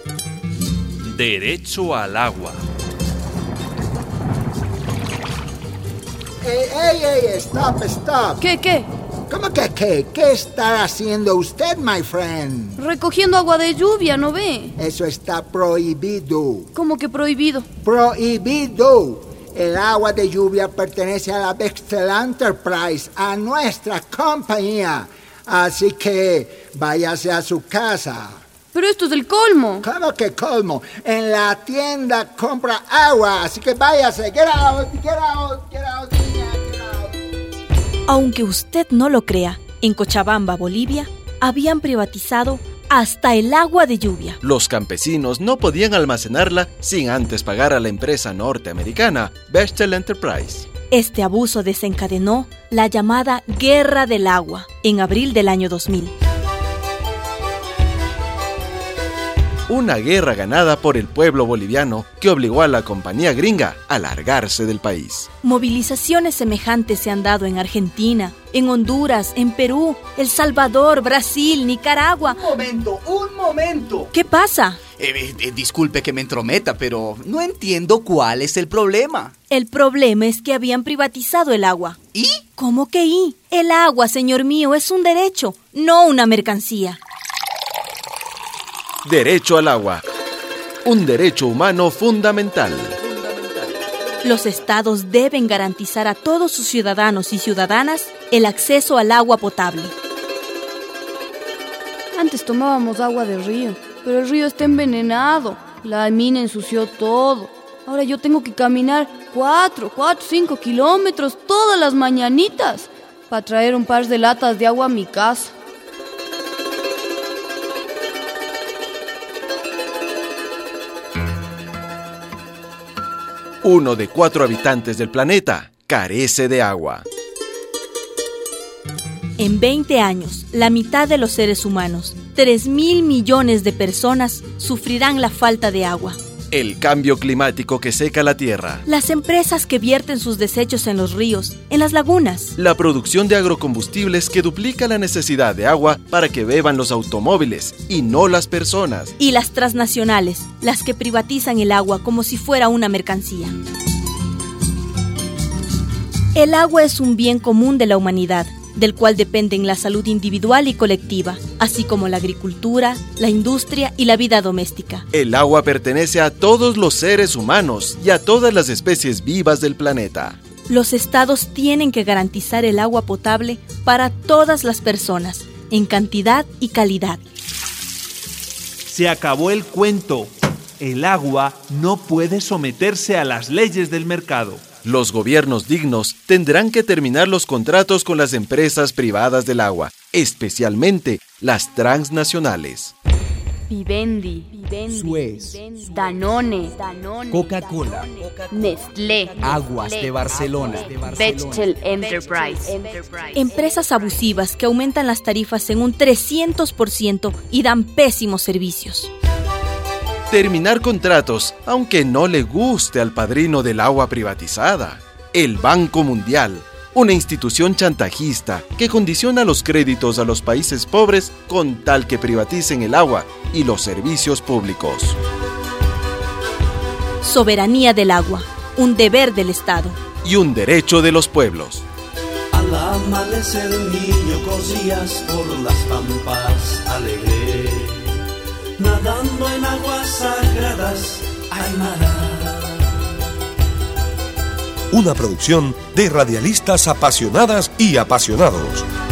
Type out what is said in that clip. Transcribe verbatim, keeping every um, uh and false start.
Derecho al agua. ¡Ey, ey, ey! ¡Stop, stop! ¿Qué, qué? ¿Cómo que qué? ¿Qué está haciendo usted, my friend? Recogiendo agua de lluvia, ¿no ve? Eso está prohibido. ¿Cómo que prohibido? ¡Prohibido! El agua de lluvia pertenece a la Bechtel Enterprise, a nuestra compañía. Así que váyase a su casa. Pero esto es el colmo. ¿Cómo que colmo? En la tienda compra agua, así que váyase. Get out, get out, get out, niña, get out. Aunque usted no lo crea, en Cochabamba, Bolivia, habían privatizado hasta el agua de lluvia. Los campesinos no podían almacenarla sin antes pagar a la empresa norteamericana Bechtel Enterprise. Este abuso desencadenó la llamada Guerra del Agua en abril del año dos mil. Una guerra ganada por el pueblo boliviano que obligó a la compañía gringa a largarse del país. Movilizaciones semejantes se han dado en Argentina, en Honduras, en Perú, El Salvador, Brasil, Nicaragua. Un momento, un momento. ¿Qué pasa? Eh, eh, disculpe que me entrometa, pero no entiendo cuál es el problema. El problema es que habían privatizado el agua. ¿Y? ¿Cómo que y? El agua, señor mío, es un derecho, no una mercancía. Derecho al agua. Un derecho humano fundamental. Los estados deben garantizar a todos sus ciudadanos y ciudadanas el acceso al agua potable. Antes tomábamos agua del río, pero el río está envenenado. La mina ensució todo. Ahora yo tengo que caminar cuatro, cuatro, cinco kilómetros todas las mañanitas para traer un par de latas de agua a mi casa. Uno de cuatro habitantes del planeta carece de agua. En veinte años, la mitad de los seres humanos, tres mil millones de personas, sufrirán la falta de agua. El cambio climático que seca la tierra. Las empresas que vierten sus desechos en los ríos, en las lagunas. La producción de agrocombustibles que duplica la necesidad de agua para que beban los automóviles y no las personas. Y las transnacionales, las que privatizan el agua como si fuera una mercancía. El agua es un bien común de la humanidad, del cual dependen la salud individual y colectiva, así como la agricultura, la industria y la vida doméstica. El agua pertenece a todos los seres humanos y a todas las especies vivas del planeta. Los estados tienen que garantizar el agua potable para todas las personas, en cantidad y calidad. Se acabó el cuento. El agua no puede someterse a las leyes del mercado. Los gobiernos dignos tendrán que terminar los contratos con las empresas privadas del agua, especialmente las transnacionales. Vivendi, Vivendi, Suez, Danone, Coca-Cola, Nestlé, Aguas de Barcelona, Bechtel Enterprise. Empresas abusivas que aumentan las tarifas en un trescientos por ciento y dan pésimos servicios. Terminar contratos, aunque no le guste al padrino del agua privatizada. El Banco Mundial, una institución chantajista que condiciona los créditos a los países pobres con tal que privaticen el agua y los servicios públicos. Soberanía del agua, un deber del Estado. Y un derecho de los pueblos. Al amanecer niño corrías por las pampas alegre, nadando en aguas sagradas, Aymara. Una producción de radialistas apasionadas y apasionados.